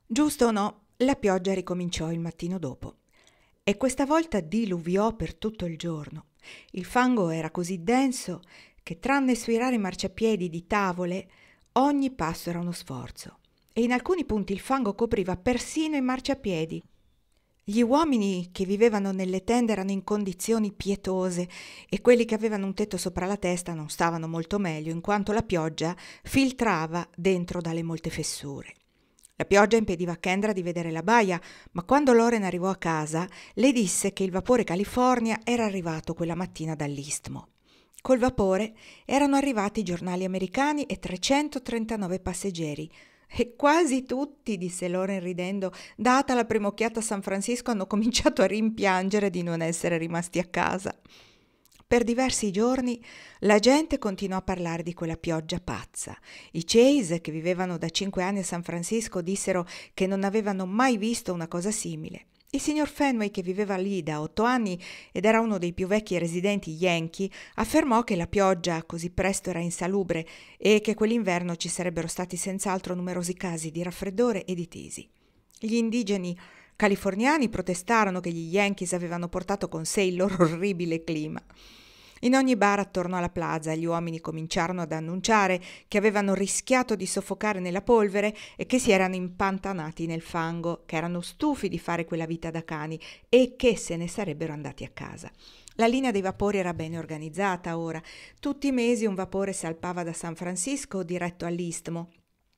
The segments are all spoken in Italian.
Giusto o no, la pioggia ricominciò il mattino dopo e questa volta diluviò per tutto il giorno. Il fango era così denso che tranne sui rari marciapiedi di tavole, ogni passo era uno sforzo e in alcuni punti il fango copriva persino i marciapiedi. Gli uomini che vivevano nelle tende erano in condizioni pietose e quelli che avevano un tetto sopra la testa non stavano molto meglio in quanto la pioggia filtrava dentro dalle molte fessure. La pioggia impediva a Kendra di vedere la baia, ma quando Loren arrivò a casa le disse che il vapore California era arrivato quella mattina dall'Istmo. Col vapore erano arrivati i giornali americani e 339 passeggeri. E quasi tutti, disse Loren ridendo, data la prima occhiata a San Francisco, hanno cominciato a rimpiangere di non essere rimasti a casa. Per diversi giorni la gente continuò a parlare di quella pioggia pazza. I Chase, che vivevano da 5 anni a San Francisco, dissero che non avevano mai visto una cosa simile. Il signor Fenway, che viveva lì da 8 anni ed era uno dei più vecchi residenti Yankee, affermò che la pioggia così presto era insalubre e che quell'inverno ci sarebbero stati senz'altro numerosi casi di raffreddore e di tisi. Gli indigeni californiani protestarono che gli Yankees avevano portato con sé il loro orribile clima. In ogni bar attorno alla plaza gli uomini cominciarono ad annunciare che avevano rischiato di soffocare nella polvere e che si erano impantanati nel fango, che erano stufi di fare quella vita da cani e che se ne sarebbero andati a casa. La linea dei vapori era bene organizzata ora. Tutti i mesi un vapore salpava da San Francisco diretto all'Istmo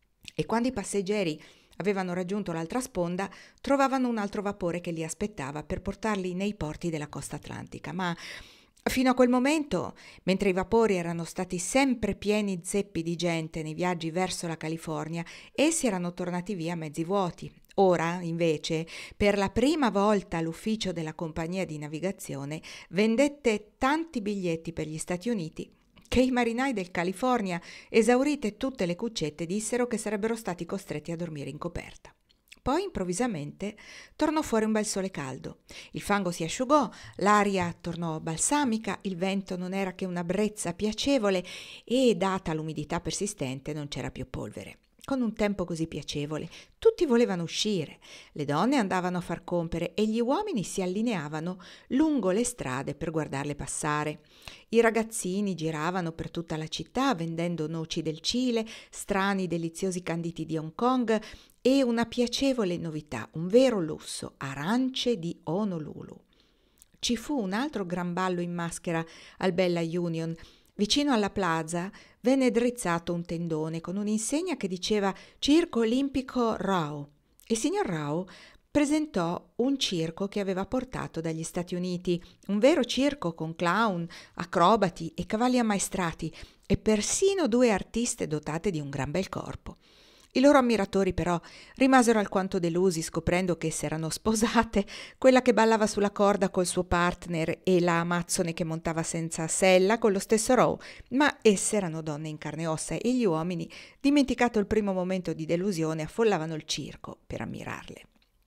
e quando i passeggeri avevano raggiunto l'altra sponda, trovavano un altro vapore che li aspettava per portarli nei porti della costa atlantica. Ma fino a quel momento, mentre i vapori erano stati sempre pieni zeppi di gente nei viaggi verso la California, essi erano tornati via mezzi vuoti. Ora, invece, per la prima volta l'ufficio della compagnia di navigazione vendette tanti biglietti per gli Stati Uniti che i marinai del California, esaurite tutte le cuccette, dissero che sarebbero stati costretti a dormire in coperta. Poi improvvisamente tornò fuori un bel sole caldo. Il fango si asciugò, l'aria tornò balsamica, il vento non era che una brezza piacevole e, data l'umidità persistente, non c'era più polvere. Con un tempo così piacevole, tutti volevano uscire, le donne andavano a far compere e gli uomini si allineavano lungo le strade per guardarle passare. I ragazzini giravano per tutta la città vendendo noci del Cile, strani deliziosi canditi di Hong Kong e una piacevole novità, un vero lusso, arance di Honolulu. Ci fu un altro gran ballo in maschera al Bella Union. Vicino alla plaza venne drizzato un tendone con un'insegna che diceva Circo Olimpico Rao. Il signor Rao presentò un circo che aveva portato dagli Stati Uniti, un vero circo con clown, acrobati e cavalli ammaestrati e persino 2 artiste dotate di un gran bel corpo. I loro ammiratori però rimasero alquanto delusi scoprendo che s'erano sposate, quella che ballava sulla corda col suo partner e la amazzone che montava senza sella con lo stesso Rowe, ma esse erano donne in carne e ossa e gli uomini, dimenticato il primo momento di delusione, affollavano il circo per ammirarle.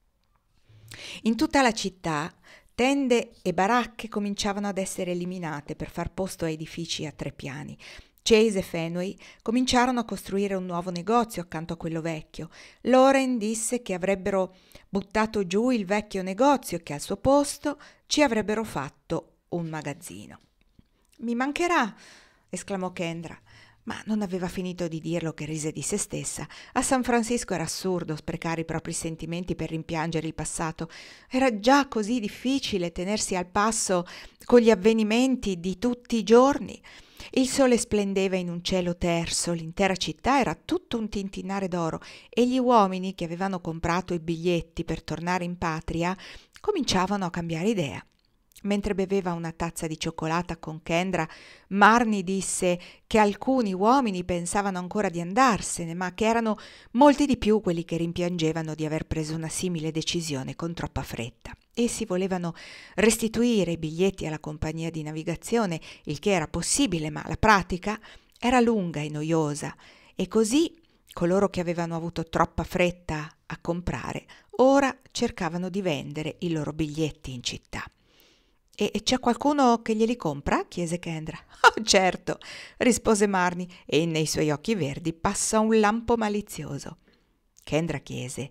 In tutta la città tende e baracche cominciavano ad essere eliminate per far posto a edifici a 3 piani. Chase e Fenway cominciarono a costruire un nuovo negozio accanto a quello vecchio. Loren disse che avrebbero buttato giù il vecchio negozio e che al suo posto ci avrebbero fatto un magazzino. «Mi mancherà!» esclamò Kendra, ma non aveva finito di dirlo che rise di se stessa. A San Francisco era assurdo sprecare i propri sentimenti per rimpiangere il passato. Era già così difficile tenersi al passo con gli avvenimenti di tutti i giorni. Il sole splendeva in un cielo terso, l'intera città era tutto un tintinnare d'oro e gli uomini che avevano comprato i biglietti per tornare in patria cominciavano a cambiare idea. Mentre beveva una tazza di cioccolata con Kendra, Marnie disse che alcuni uomini pensavano ancora di andarsene, ma che erano molti di più quelli che rimpiangevano di aver preso una simile decisione con troppa fretta. Essi volevano restituire i biglietti alla compagnia di navigazione, il che era possibile, ma la pratica era lunga e noiosa, e così coloro che avevano avuto troppa fretta a comprare ora cercavano di vendere i loro biglietti in città. «E c'è qualcuno che glieli compra?» chiese Kendra. «Oh, certo!» rispose Marnie, e nei suoi occhi verdi passò un lampo malizioso. Kendra chiese: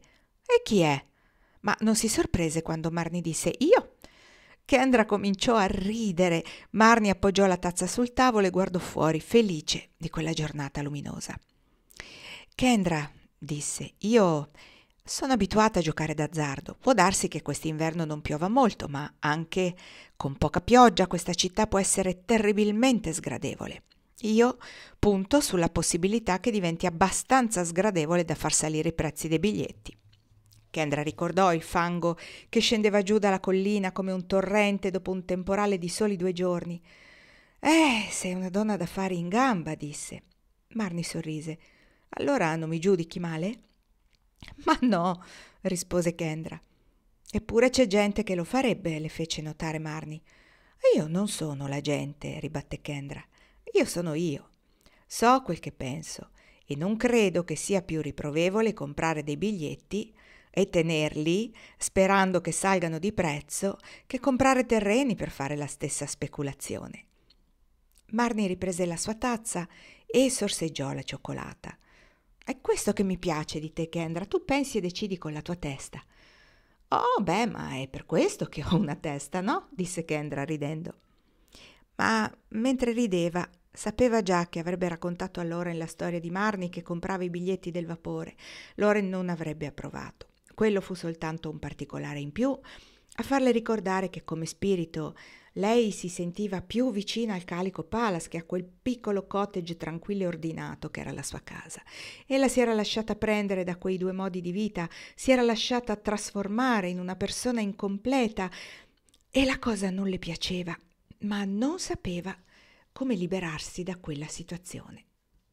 E chi è? Ma non si sorprese quando Marnie disse io. Kendra cominciò a ridere. Marnie appoggiò la tazza sul tavolo e guardò fuori, felice di quella giornata luminosa. Kendra, disse, io sono abituata a giocare d'azzardo. Può darsi che quest'inverno non piova molto, ma anche con poca pioggia questa città può essere terribilmente sgradevole. Io punto sulla possibilità che diventi abbastanza sgradevole da far salire i prezzi dei biglietti. Kendra ricordò il fango che scendeva giù dalla collina come un torrente dopo un temporale di soli 2 giorni. Sei una donna d'affari in gamba, disse. Marnie sorrise. Allora non mi giudichi male? Ma no, rispose Kendra. Eppure c'è gente che lo farebbe, le fece notare Marnie. Io non sono la gente, ribatté Kendra. Io sono io. So quel che penso e non credo che sia più riprovevole comprare dei biglietti e tenerli sperando che salgano di prezzo che comprare terreni per fare la stessa speculazione. Marnie riprese la sua tazza e sorseggiò la cioccolata. È questo che mi piace di te, Kendra. Tu pensi e decidi con la tua testa. Oh, beh, ma è per questo che ho una testa, no? Disse Kendra ridendo. Ma mentre rideva, sapeva già che avrebbe raccontato a Loren la storia di Marnie che comprava i biglietti del vapore. Loren non avrebbe approvato. Quello fu soltanto un particolare in più a farle ricordare che come spirito lei si sentiva più vicina al Calico Palace che a quel piccolo cottage tranquillo e ordinato che era la sua casa. Ella si era lasciata prendere da quei 2 modi di vita, si era lasciata trasformare in una persona incompleta e la cosa non le piaceva, ma non sapeva come liberarsi da quella situazione.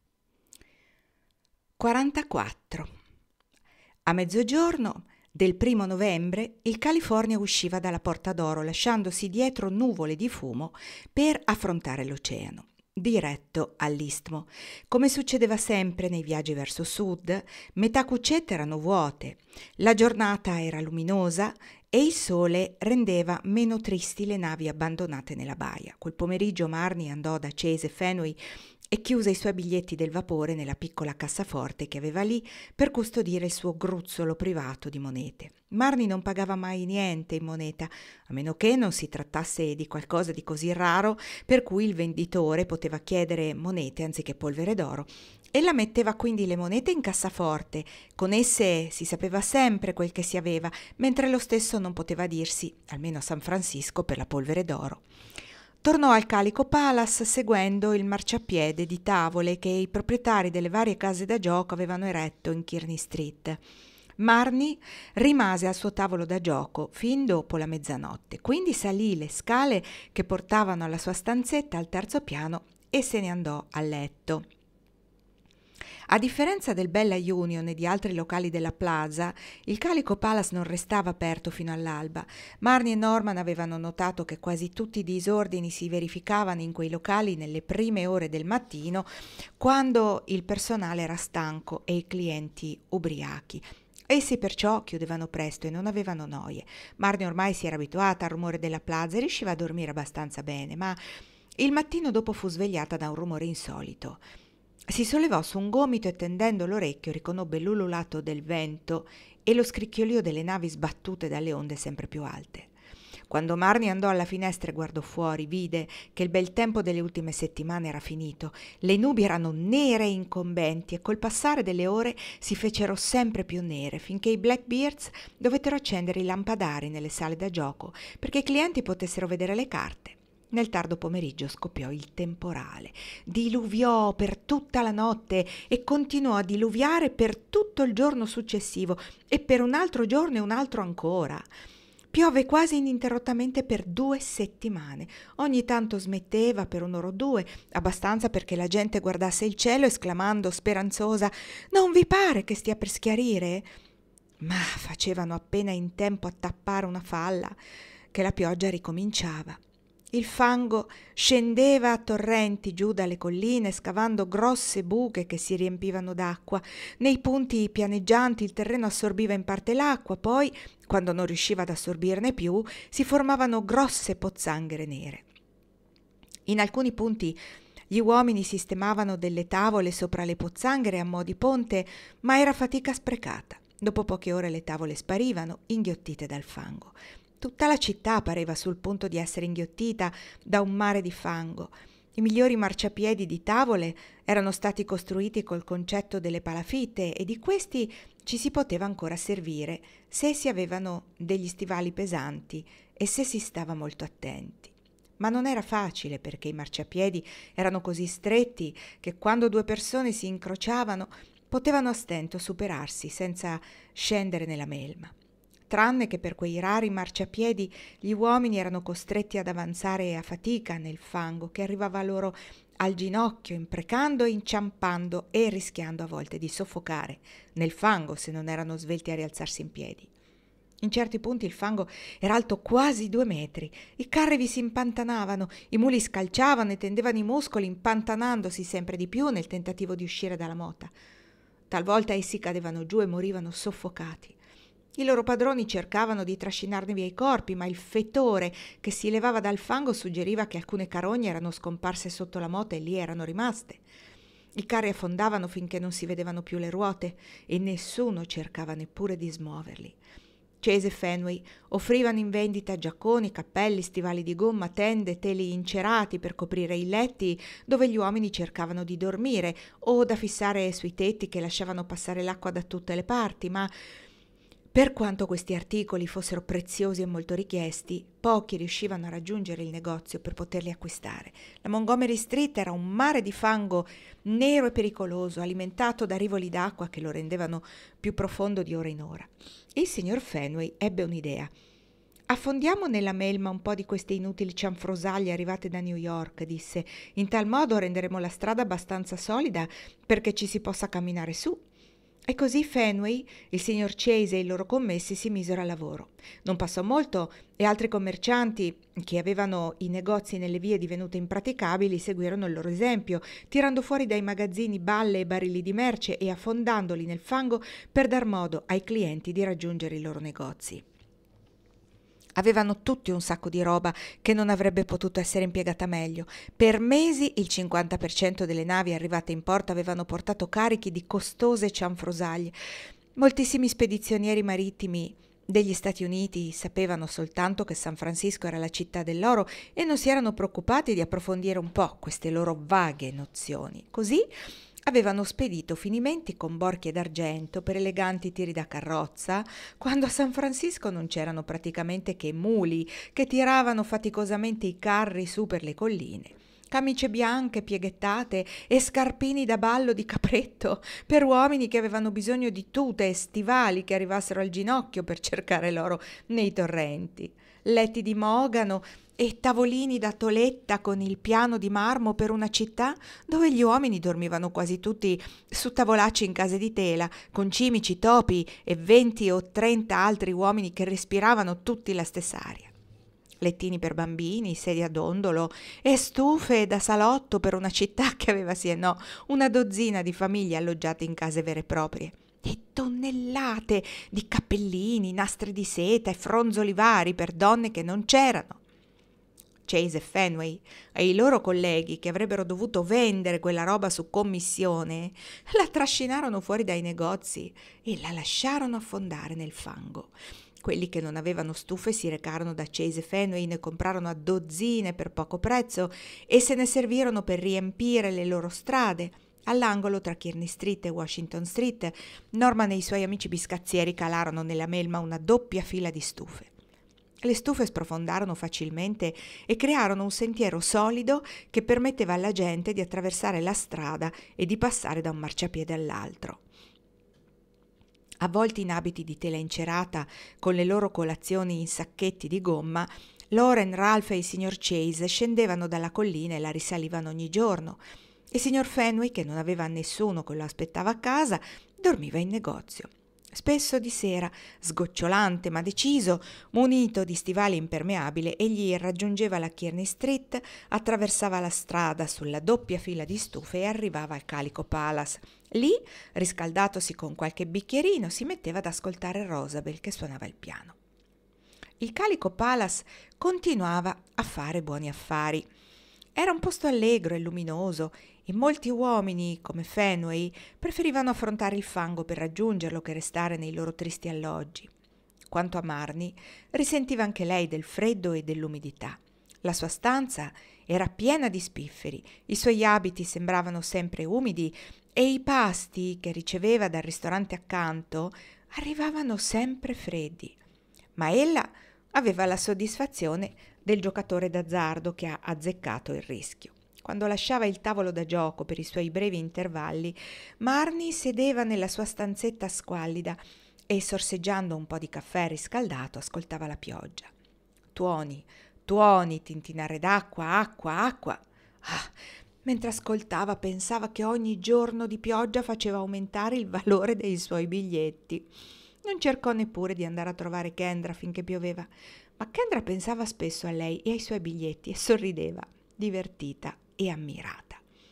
44. A mezzogiorno del 1° novembre il California usciva dalla Porta d'Oro lasciandosi dietro nuvole di fumo per affrontare l'oceano, diretto all'Istmo. Come succedeva sempre nei viaggi verso sud, metà cuccette erano vuote, la giornata era luminosa e il sole rendeva meno tristi le navi abbandonate nella baia. Quel pomeriggio Marnie andò da Chase Fenway e chiuse i suoi biglietti del vapore nella piccola cassaforte che aveva lì per custodire il suo gruzzolo privato di monete. Marnie non pagava mai niente in moneta, a meno che non si trattasse di qualcosa di così raro per cui il venditore poteva chiedere monete anziché polvere d'oro. Ella metteva quindi le monete in cassaforte, con esse si sapeva sempre quel che si aveva, mentre lo stesso non poteva dirsi, almeno a San Francisco, per la polvere d'oro. Tornò al Calico Palace seguendo il marciapiede di tavole che i proprietari delle varie case da gioco avevano eretto in Kearny Street. Marnie rimase al suo tavolo da gioco fin dopo la mezzanotte, quindi salì le scale che portavano alla sua stanzetta al 3° piano e se ne andò a letto. A differenza del Bella Union e di altri locali della Plaza, il Calico Palace non restava aperto fino all'alba. Marnie e Norman avevano notato che quasi tutti i disordini si verificavano in quei locali nelle prime ore del mattino, quando il personale era stanco e i clienti ubriachi. Essi perciò chiudevano presto e non avevano noie. Marnie ormai si era abituata al rumore della Plaza e riusciva a dormire abbastanza bene, ma il mattino dopo fu svegliata da un rumore insolito. Si sollevò su un gomito e tendendo l'orecchio riconobbe l'ululato del vento e lo scricchiolio delle navi sbattute dalle onde sempre più alte. Quando Marnie andò alla finestra e guardò fuori, vide che il bel tempo delle ultime settimane era finito. Le nubi erano nere e incombenti e col passare delle ore si fecero sempre più nere, finché i Blackbeards dovettero accendere i lampadari nelle sale da gioco perché i clienti potessero vedere le carte. Nel tardo pomeriggio scoppiò il temporale, diluviò per tutta la notte e continuò a diluviare per tutto il giorno successivo e per un altro giorno e un altro ancora. Piove quasi ininterrottamente per 2 settimane. Ogni tanto smetteva per 1 ora o 2, abbastanza perché la gente guardasse il cielo esclamando speranzosa «Non vi pare che stia per schiarire?» Ma facevano appena in tempo a tappare una falla che la pioggia ricominciava. Il fango scendeva a torrenti giù dalle colline, scavando grosse buche che si riempivano d'acqua. Nei punti pianeggianti il terreno assorbiva in parte l'acqua, poi, quando non riusciva ad assorbirne più, si formavano grosse pozzanghere nere. In alcuni punti gli uomini sistemavano delle tavole sopra le pozzanghere a mo' di ponte, ma era fatica sprecata. Dopo poche ore le tavole sparivano, inghiottite dal fango. Tutta la città pareva sul punto di essere inghiottita da un mare di fango. I migliori marciapiedi di tavole erano stati costruiti col concetto delle palafitte e di questi ci si poteva ancora servire se si avevano degli stivali pesanti e se si stava molto attenti. Ma non era facile perché i marciapiedi erano così stretti che quando due persone si incrociavano potevano a stento superarsi senza scendere nella melma. Tranne che per quei rari marciapiedi gli uomini erano costretti ad avanzare a fatica nel fango che arrivava loro al ginocchio, imprecando e inciampando e rischiando a volte di soffocare nel fango se non erano svelti a rialzarsi in piedi. In certi punti il fango era alto quasi 2 metri, i carri vi si impantanavano, i muli scalciavano e tendevano i muscoli impantanandosi sempre di più nel tentativo di uscire dalla mota. Talvolta essi cadevano giù e morivano soffocati. I loro padroni cercavano di trascinarne via i corpi, ma il fetore che si levava dal fango suggeriva che alcune carogne erano scomparse sotto la mota e lì erano rimaste. I carri affondavano finché non si vedevano più le ruote e nessuno cercava neppure di smuoverli. Chase e Fenway offrivano in vendita giacconi, cappelli, stivali di gomma, tende, teli incerati per coprire i letti dove gli uomini cercavano di dormire o da fissare sui tetti che lasciavano passare l'acqua da tutte le parti, ma per quanto questi articoli fossero preziosi e molto richiesti, pochi riuscivano a raggiungere il negozio per poterli acquistare. La Montgomery Street era un mare di fango nero e pericoloso, alimentato da rivoli d'acqua che lo rendevano più profondo di ora in ora. Il signor Fenway ebbe un'idea. «Affondiamo nella melma un po' di queste inutili cianfrosaglie arrivate da New York», disse. «In tal modo renderemo la strada abbastanza solida perché ci si possa camminare su». E così Fenway, il signor Chase e i loro commessi si misero al lavoro. Non passò molto e altri commercianti che avevano i negozi nelle vie divenute impraticabili seguirono il loro esempio, tirando fuori dai magazzini balle e barili di merce e affondandoli nel fango per dar modo ai clienti di raggiungere i loro negozi. Avevano tutti un sacco di roba che non avrebbe potuto essere impiegata meglio. Per mesi il 50% delle navi arrivate in porto avevano portato carichi di costose cianfrosaglie. Moltissimi spedizionieri marittimi degli Stati Uniti sapevano soltanto che San Francisco era la città dell'oro e non si erano preoccupati di approfondire un po' queste loro vaghe nozioni. Così avevano spedito finimenti con borchie d'argento per eleganti tiri da carrozza, quando a San Francisco non c'erano praticamente che muli che tiravano faticosamente i carri su per le colline, camicie bianche pieghettate e scarpini da ballo di capretto per uomini che avevano bisogno di tute e stivali che arrivassero al ginocchio per cercare l'oro nei torrenti, letti di mogano e tavolini da toletta con il piano di marmo per una città dove gli uomini dormivano quasi tutti su tavolacci in case di tela, con cimici, topi e 20 o 30 altri uomini che respiravano tutti la stessa aria. Lettini per bambini, sedie a dondolo e stufe da salotto per una città che aveva sì e no una dozzina di famiglie alloggiate in case vere e proprie. E tonnellate di cappellini, nastri di seta e fronzoli vari per donne che non c'erano. Chase e Fenway e i loro colleghi che avrebbero dovuto vendere quella roba su commissione la trascinarono fuori dai negozi e la lasciarono affondare nel fango. Quelli che non avevano stufe si recarono da Chase e Fenway, ne comprarono a dozzine per poco prezzo e se ne servirono per riempire le loro strade. All'angolo tra Kearny Street e Washington Street, Norman e i suoi amici biscazzieri calarono nella melma una doppia fila di stufe. Le stufe sprofondarono facilmente e crearono un sentiero solido che permetteva alla gente di attraversare la strada e di passare da un marciapiede all'altro. Avvolti in abiti di tela incerata, con le loro colazioni in sacchetti di gomma, Loren, Ralph e il signor Chase scendevano dalla collina e la risalivano ogni giorno. Il signor Fenway, che non aveva nessuno che lo aspettava a casa, dormiva in negozio. Spesso di sera, sgocciolante ma deciso, munito di stivali impermeabili, egli raggiungeva la Kearny Street, attraversava la strada sulla doppia fila di stufe e arrivava al Calico Palace. Lì, riscaldatosi con qualche bicchierino, si metteva ad ascoltare Rosabel che suonava il piano. Il Calico Palace continuava a fare buoni affari. Era un posto allegro e luminoso e molti uomini, come Fenway, preferivano affrontare il fango per raggiungerlo che restare nei loro tristi alloggi. Quanto a Marnie, risentiva anche lei del freddo e dell'umidità. La sua stanza era piena di spifferi, i suoi abiti sembravano sempre umidi e i pasti che riceveva dal ristorante accanto arrivavano sempre freddi. Ma ella aveva la soddisfazione del giocatore d'azzardo che ha azzeccato il rischio. Quando lasciava il tavolo da gioco per i suoi brevi intervalli, Marnie sedeva nella sua stanzetta squallida e, sorseggiando un po' di caffè riscaldato, ascoltava la pioggia. Tuoni, tuoni, tintinare d'acqua, acqua, acqua. Ah, mentre ascoltava pensava che ogni giorno di pioggia faceva aumentare il valore dei suoi biglietti. Non cercò neppure di andare a trovare Kendra finché pioveva, ma Kendra pensava spesso a lei e ai suoi biglietti e sorrideva, divertita e ammirata.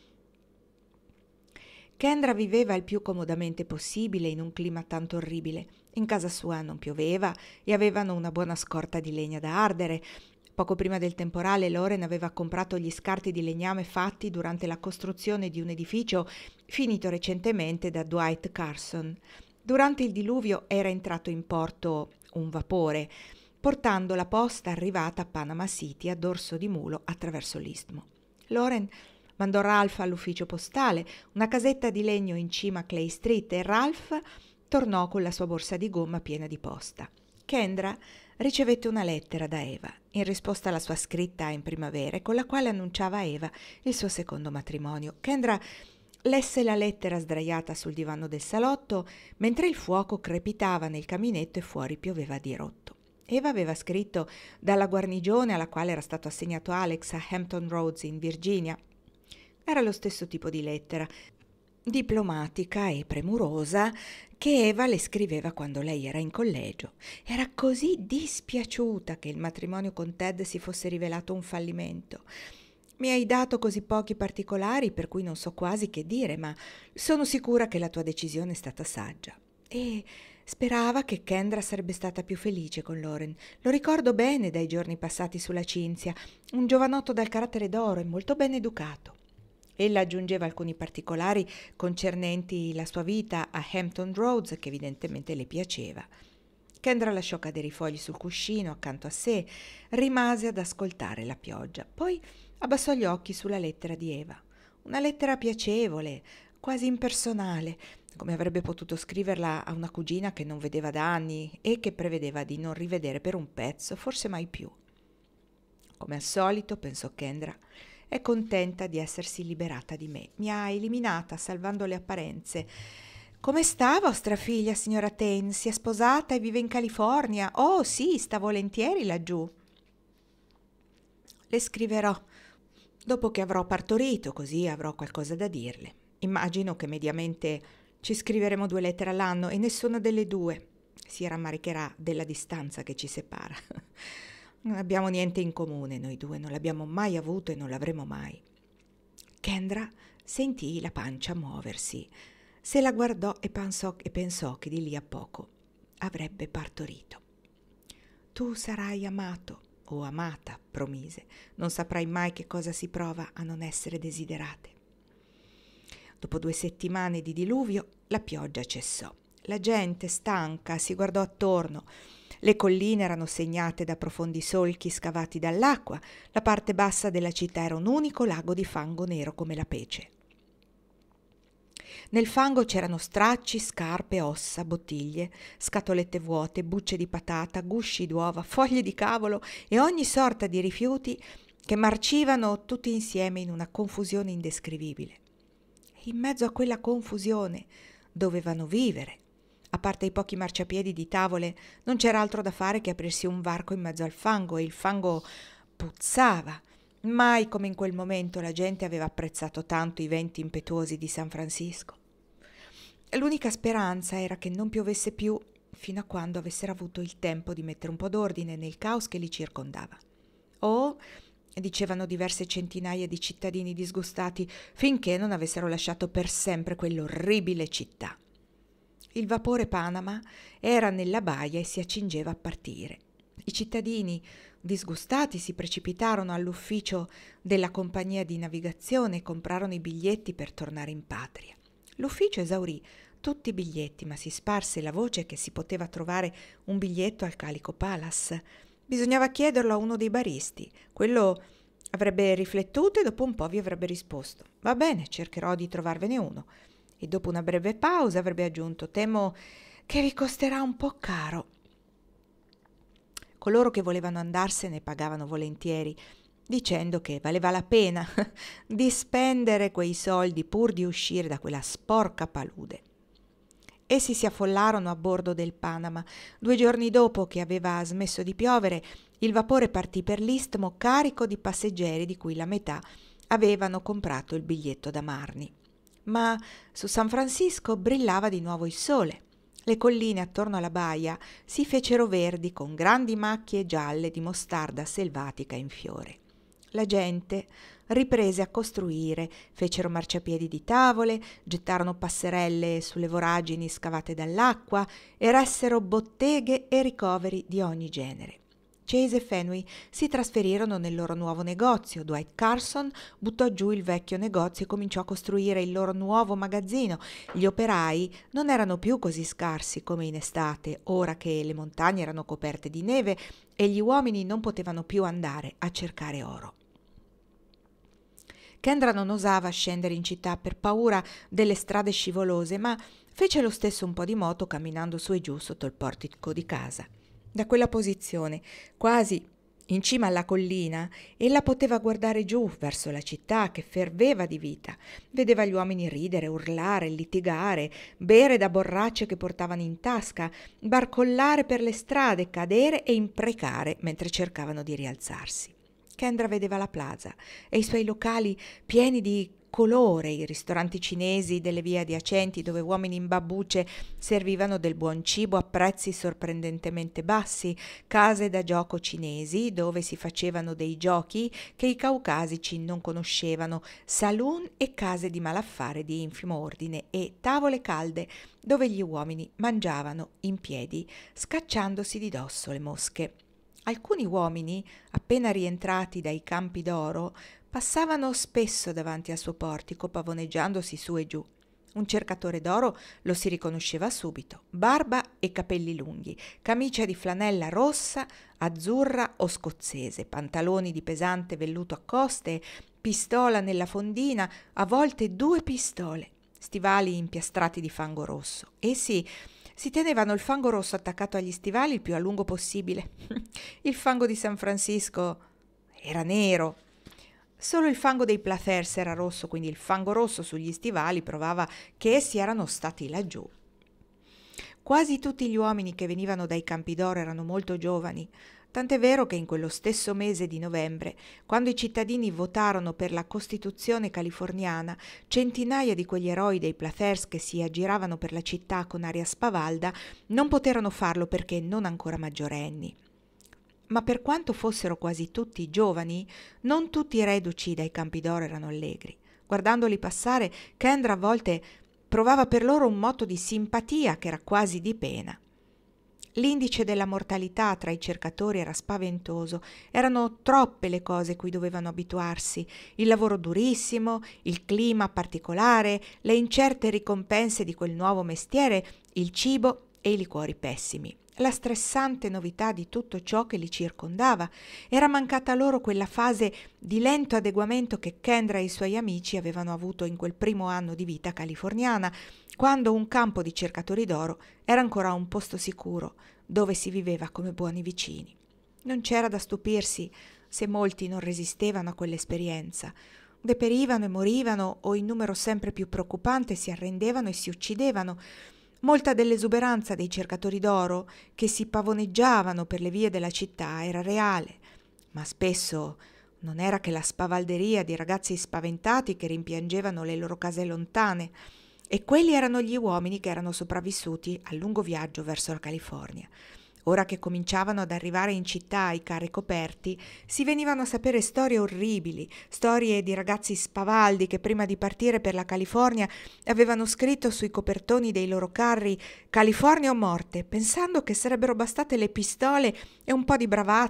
Kendra viveva il più comodamente possibile in un clima tanto orribile. In casa sua non pioveva e avevano una buona scorta di legna da ardere. Poco prima del temporale Lauren aveva comprato gli scarti di legname fatti durante la costruzione di un edificio finito recentemente da Dwight Carson. Durante il diluvio era entrato in porto un vapore, portando la posta arrivata a Panama City a dorso di mulo attraverso l'istmo. Lauren mandò Ralph all'ufficio postale, una casetta di legno in cima a Clay Street, e Ralph tornò con la sua borsa di gomma piena di posta. Kendra ricevette una lettera da Eva, in risposta alla sua scritta in primavera, con la quale annunciava a Eva il suo secondo matrimonio. Kendra lesse la lettera sdraiata sul divano del salotto, mentre il fuoco crepitava nel caminetto e fuori pioveva a dirotto. Eva aveva scritto dalla guarnigione alla quale era stato assegnato Alex a Hampton Roads in Virginia. Era lo stesso tipo di lettera, diplomatica e premurosa, che Eva le scriveva quando lei era in collegio. Era così dispiaciuta che il matrimonio con Ted si fosse rivelato un fallimento. Mi hai dato così pochi particolari per cui non so quasi che dire, ma sono sicura che la tua decisione è stata saggia. E sperava che Kendra sarebbe stata più felice con Lauren. Lo ricordo bene dai giorni passati sulla Cinzia, un giovanotto dal carattere d'oro e molto ben educato. Ella aggiungeva alcuni particolari concernenti la sua vita a Hampton Roads, che evidentemente le piaceva. Kendra lasciò cadere i fogli sul cuscino accanto a sé, rimase ad ascoltare la pioggia. Poi abbassò gli occhi sulla lettera di Eva. Una lettera piacevole, quasi impersonale, come avrebbe potuto scriverla a una cugina che non vedeva da anni e che prevedeva di non rivedere per un pezzo, forse mai più. Come al solito, pensò Kendra, è contenta di essersi liberata di me. Mi ha eliminata, salvando le apparenze. Come sta vostra figlia, signora Tain? Si è sposata e vive in California? Oh, sì, sta volentieri laggiù. Le scriverò dopo che avrò partorito, così avrò qualcosa da dirle. Immagino che mediamente ci scriveremo 2 lettere all'anno e nessuna delle due si rammaricherà della distanza che ci separa. Non abbiamo niente in comune noi due, non l'abbiamo mai avuto e non l'avremo mai. Kendra sentì la pancia muoversi. Se la guardò e pensò che di lì a poco avrebbe partorito. Tu sarai amato o amata, promise. Non saprai mai che cosa si prova a non essere desiderate. Dopo 2 settimane di diluvio, la pioggia cessò. La gente, stanca, si guardò attorno. Le colline erano segnate da profondi solchi scavati dall'acqua. La parte bassa della città era un unico lago di fango nero come la pece. Nel fango c'erano stracci, scarpe, ossa, bottiglie, scatolette vuote, bucce di patata, gusci d'uova, foglie di cavolo e ogni sorta di rifiuti che marcivano tutti insieme in una confusione indescrivibile. E in mezzo a quella confusione dovevano vivere. A parte i pochi marciapiedi di tavole, non c'era altro da fare che aprirsi un varco in mezzo al fango, e il fango puzzava. Mai come in quel momento la gente aveva apprezzato tanto i venti impetuosi di San Francisco. L'unica speranza era che non piovesse più fino a quando avessero avuto il tempo di mettere un po' d'ordine nel caos che li circondava. O, dicevano diverse centinaia di cittadini disgustati, finché non avessero lasciato per sempre quell'orribile città. Il vapore Panama era nella baia e si accingeva a partire. I cittadini disgustati, si precipitarono all'ufficio della compagnia di navigazione e comprarono i biglietti per tornare in patria. L'ufficio esaurì tutti i biglietti, ma si sparse la voce che si poteva trovare un biglietto al Calico Palace. Bisognava chiederlo a uno dei baristi. Quello avrebbe riflettuto e dopo un po' vi avrebbe risposto: «Va bene, cercherò di trovarvene uno». E dopo una breve pausa avrebbe aggiunto: «Temo che vi costerà un po' caro». Coloro che volevano andarsene pagavano volentieri, dicendo che valeva la pena di spendere quei soldi pur di uscire da quella sporca palude. Essi si affollarono a bordo del Panama. 2 giorni dopo che aveva smesso di piovere, il vapore partì per l'istmo carico di passeggeri di cui la metà avevano comprato il biglietto da Marni. Ma su San Francisco brillava di nuovo il sole. Le colline attorno alla baia si fecero verdi con grandi macchie gialle di mostarda selvatica in fiore. La gente riprese a costruire, fecero marciapiedi di tavole, gettarono passerelle sulle voragini scavate dall'acqua, eressero botteghe e ricoveri di ogni genere. Chase e Fenway si trasferirono nel loro nuovo negozio. Dwight Carson buttò giù il vecchio negozio e cominciò a costruire il loro nuovo magazzino. Gli operai non erano più così scarsi come in estate, ora che le montagne erano coperte di neve e gli uomini non potevano più andare a cercare oro. Kendra non osava scendere in città per paura delle strade scivolose, ma fece lo stesso un po' di moto camminando su e giù sotto il portico di casa. Da quella posizione, quasi in cima alla collina, ella poteva guardare giù verso la città che ferveva di vita. Vedeva gli uomini ridere, urlare, litigare, bere da borracce che portavano in tasca, barcollare per le strade, cadere e imprecare mentre cercavano di rialzarsi. Kendra vedeva la plaza e i suoi locali pieni di colore, i ristoranti cinesi delle vie adiacenti dove uomini in babbucce servivano del buon cibo a prezzi sorprendentemente bassi, case da gioco cinesi dove si facevano dei giochi che i caucasici non conoscevano, saloon e case di malaffare di infimo ordine e tavole calde dove gli uomini mangiavano in piedi, scacciandosi di dosso le mosche. Alcuni uomini, appena rientrati dai campi d'oro, passavano spesso davanti al suo portico, pavoneggiandosi su e giù. Un cercatore d'oro lo si riconosceva subito: barba e capelli lunghi, camicia di flanella rossa, azzurra o scozzese, pantaloni di pesante velluto a coste, pistola nella fondina, a volte 2 pistole, stivali impiastrati di fango rosso. Essi si tenevano il fango rosso attaccato agli stivali il più a lungo possibile. Il fango di San Francisco era nero. Solo il fango dei Plathers era rosso, quindi il fango rosso sugli stivali provava che essi erano stati laggiù. Quasi tutti gli uomini che venivano dai campi d'oro erano molto giovani, tant'è vero che in quello stesso mese di novembre, quando i cittadini votarono per la Costituzione californiana, centinaia di quegli eroi dei Plathers che si aggiravano per la città con aria spavalda non poterono farlo perché non ancora maggiorenni. Ma per quanto fossero quasi tutti giovani, non tutti i reduci dai campi d'oro erano allegri. Guardandoli passare, Kendra a volte provava per loro un moto di simpatia che era quasi di pena. L'indice della mortalità tra i cercatori era spaventoso, erano troppe le cose cui dovevano abituarsi: il lavoro durissimo, il clima particolare, le incerte ricompense di quel nuovo mestiere, il cibo e i liquori pessimi. La stressante novità di tutto ciò che li circondava. Era mancata loro quella fase di lento adeguamento che Kendra e i suoi amici avevano avuto in quel primo anno di vita californiana, quando un campo di cercatori d'oro era ancora un posto sicuro, dove si viveva come buoni vicini. Non c'era da stupirsi se molti non resistevano a quell'esperienza. Deperivano e morivano, o in numero sempre più preoccupante si arrendevano e si uccidevano. Molta dell'esuberanza dei cercatori d'oro che si pavoneggiavano per le vie della città era reale, ma spesso non era che la spavalderia di ragazzi spaventati che rimpiangevano le loro case lontane. E quelli erano gli uomini che erano sopravvissuti al lungo viaggio verso la California. Ora che cominciavano ad arrivare in città i carri coperti, si venivano a sapere storie orribili, storie di ragazzi spavaldi che prima di partire per la California avevano scritto sui copertoni dei loro carri «California o morte», pensando che sarebbero bastate le pistole e un po' di bravate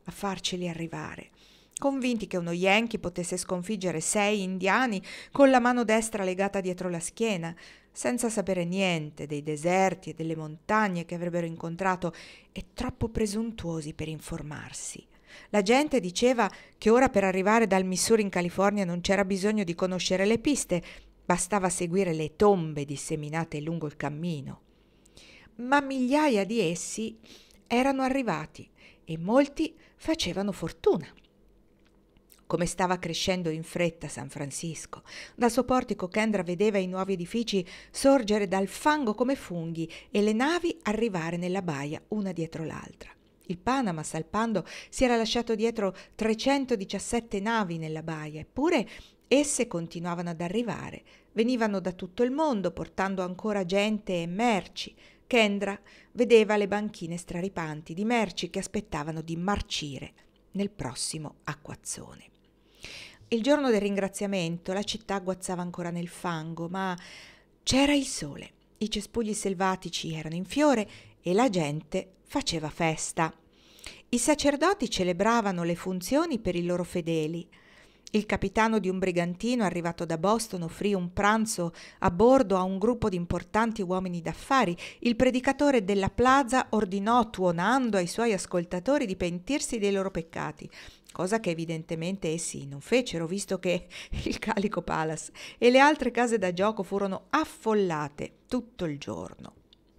a farceli arrivare, convinti che uno yankee potesse sconfiggere 6 indiani con la mano destra legata dietro la schiena, senza sapere niente dei deserti e delle montagne che avrebbero incontrato e troppo presuntuosi per informarsi. La gente diceva che ora per arrivare dal Missouri in California non c'era bisogno di conoscere le piste, bastava seguire le tombe disseminate lungo il cammino. Ma migliaia di essi erano arrivati e molti facevano fortuna. Come stava crescendo in fretta San Francisco. Dal suo portico Kendra vedeva i nuovi edifici sorgere dal fango come funghi e le navi arrivare nella baia una dietro l'altra. Il Panama, salpando, si era lasciato dietro 317 navi nella baia, eppure esse continuavano ad arrivare. Venivano da tutto il mondo, portando ancora gente e merci. Kendra vedeva le banchine straripanti di merci che aspettavano di marcire nel prossimo acquazzone. Il giorno del ringraziamento la città guazzava ancora nel fango, ma c'era il sole, i cespugli selvatici erano in fiore e la gente faceva festa. I sacerdoti celebravano le funzioni per i loro fedeli. Il capitano di un brigantino arrivato da Boston offrì un pranzo a bordo a un gruppo di importanti uomini d'affari. Il predicatore della plaza ordinò, tuonando ai suoi ascoltatori, di pentirsi dei loro peccati, cosa che evidentemente essi non fecero, visto che il Calico Palace e le altre case da gioco furono affollate tutto il giorno.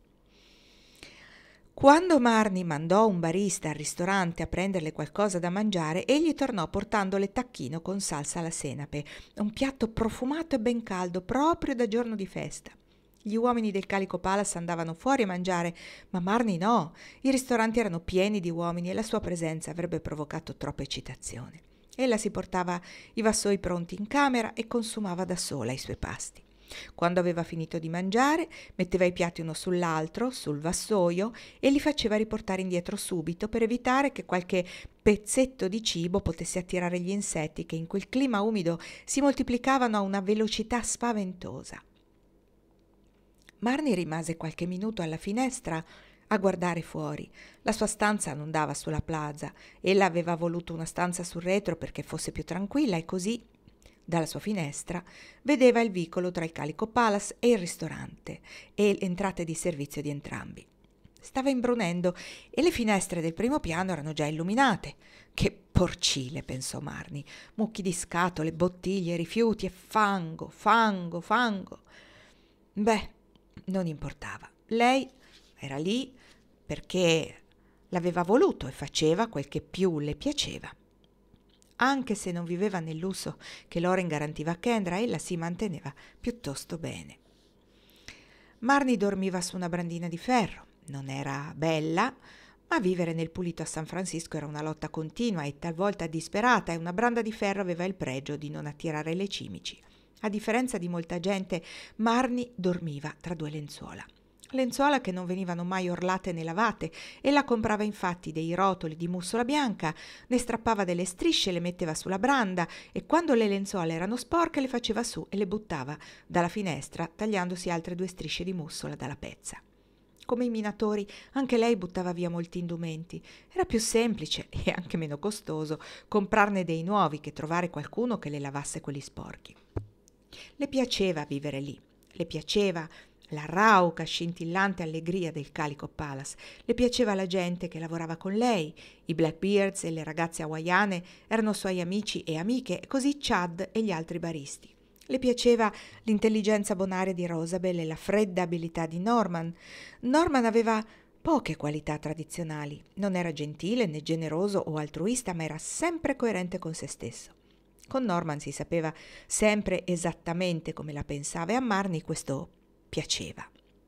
Quando Marnie mandò un barista al ristorante a prenderle qualcosa da mangiare, egli tornò portandole tacchino con salsa alla senape, un piatto profumato e ben caldo, proprio da giorno di festa. Gli uomini del Calico Palace andavano fuori a mangiare, ma Marnie no. I ristoranti erano pieni di uomini e la sua presenza avrebbe provocato troppa eccitazione. Ella si portava i vassoi pronti in camera e consumava da sola i suoi pasti. Quando aveva finito di mangiare, metteva i piatti uno sull'altro, sul vassoio, e li faceva riportare indietro subito per evitare che qualche pezzetto di cibo potesse attirare gli insetti che in quel clima umido si moltiplicavano a una velocità spaventosa. Marnie rimase qualche minuto alla finestra a guardare fuori. La sua stanza non dava sulla plaza. Ella aveva voluto una stanza sul retro perché fosse più tranquilla e così, dalla sua finestra, vedeva il vicolo tra il Calico Palace e il ristorante e le entrate di servizio di entrambi. Stava imbrunendo e le finestre del primo piano erano già illuminate. Che porcile, pensò Marnie, mucchi di scatole, bottiglie, rifiuti e fango, fango, fango. Beh, non importava. Lei era lì perché l'aveva voluto e faceva quel che più le piaceva. Anche se non viveva nel lusso che Loren garantiva a Kendra, ella si manteneva piuttosto bene. Marnie dormiva su una brandina di ferro. Non era bella, ma vivere nel pulito a San Francisco era una lotta continua e talvolta disperata, e una branda di ferro aveva il pregio di non attirare le cimici. A differenza di molta gente, Marnie dormiva tra 2 lenzuola che non venivano mai orlate né lavate. Ella comprava infatti dei rotoli di mussola bianca, ne strappava delle strisce, le metteva sulla branda e quando le lenzuola erano sporche le faceva su e le buttava dalla finestra, tagliandosi altre 2 strisce di mussola dalla pezza. Come i minatori, anche lei buttava via molti indumenti. Era più semplice e anche meno costoso comprarne dei nuovi che trovare qualcuno che le lavasse quelli sporchi. Le piaceva vivere lì, le piaceva la rauca, scintillante allegria del Calico Palace, le piaceva la gente che lavorava con lei, i Blackbeards e le ragazze hawaiane erano suoi amici e amiche, e così Chad e gli altri baristi. Le piaceva l'intelligenza bonaria di Rosabel e la fredda abilità di Norman. Norman aveva poche qualità tradizionali, non era gentile né generoso o altruista, ma era sempre coerente con se stesso. Con Norman si sapeva sempre esattamente come la pensava e a Marnie questo piaceva.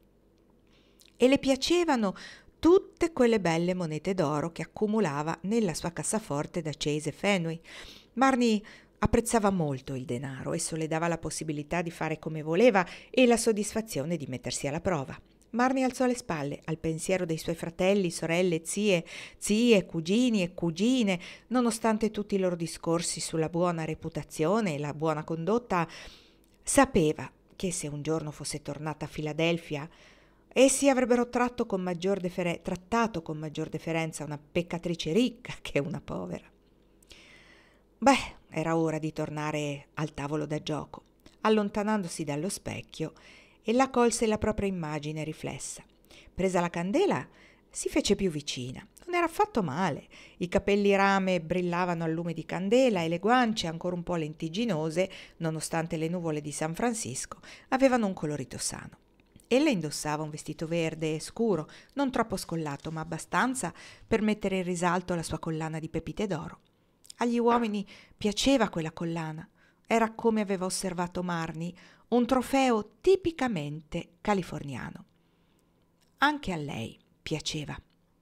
E le piacevano tutte quelle belle monete d'oro che accumulava nella sua cassaforte da Chase e Fenway. Marnie apprezzava molto il denaro, esso le dava la possibilità di fare come voleva e la soddisfazione di mettersi alla prova. Marnie alzò le spalle al pensiero dei suoi fratelli, sorelle, zie, cugini e cugine. Nonostante tutti i loro discorsi sulla buona reputazione e la buona condotta, sapeva che se un giorno fosse tornata a Filadelfia Essi avrebbero trattato con maggior deferenza una peccatrice ricca che una povera. Beh, era ora di tornare al tavolo da gioco. Allontanandosi dallo specchio, ella colse la propria immagine riflessa. Presa la candela, si fece più vicina. Non era affatto male. I capelli rame brillavano al lume di candela e le guance, ancora un po' lentiginose, nonostante le nuvole di San Francisco, avevano un colorito sano. Ella indossava un vestito verde scuro, non troppo scollato, ma abbastanza per mettere in risalto la sua collana di pepite d'oro. Agli uomini piaceva quella collana. Era, come aveva osservato Marnie, un trofeo tipicamente californiano. Anche a lei piaceva.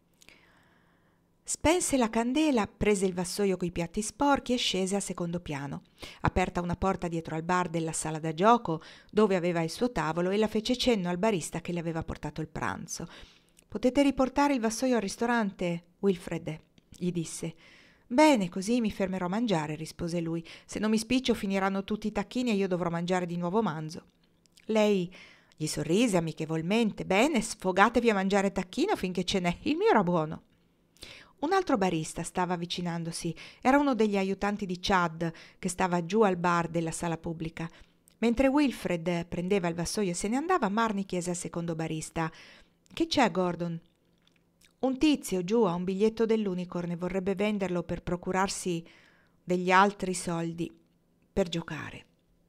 Spense la candela, prese il vassoio coi piatti sporchi e scese al secondo piano. Aperta una porta dietro al bar della sala da gioco, dove aveva il suo tavolo, ella fece cenno al barista che le aveva portato il pranzo. «Potete riportare il vassoio al ristorante, Wilfred?» gli disse. «Bene, così mi fermerò a mangiare», rispose lui. «Se non mi spiccio finiranno tutti i tacchini e io dovrò mangiare di nuovo manzo». Lei gli sorrise amichevolmente. «Bene, sfogatevi a mangiare tacchino finché ce n'è. Il mio era buono». Un altro barista stava avvicinandosi. Era uno degli aiutanti di Chad, che stava giù al bar della sala pubblica. Mentre Wilfred prendeva il vassoio e se ne andava, Marnie chiese al secondo barista: «Che c'è, Gordon?» «Un tizio giù ha un biglietto dell'Unicorn e vorrebbe venderlo per procurarsi degli altri soldi per giocare».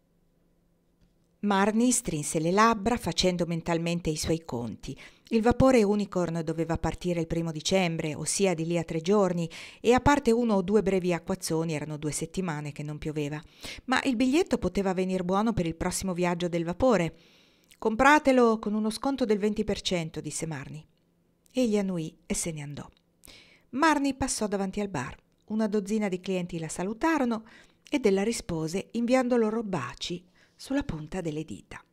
Marnie strinse le labbra facendo mentalmente i suoi conti. Il vapore Unicorn doveva partire il 1 dicembre, ossia di lì a 3 giorni, e a parte 1 o 2 brevi acquazzoni erano 2 settimane che non pioveva. Ma il biglietto poteva venir buono per il prossimo viaggio del vapore. «Compratelo con uno sconto del 20%, disse Marnie. Egli annuì e se ne andò. Marnie passò davanti al bar. Una dozzina di clienti la salutarono ed ella rispose inviando loro baci sulla punta delle dita.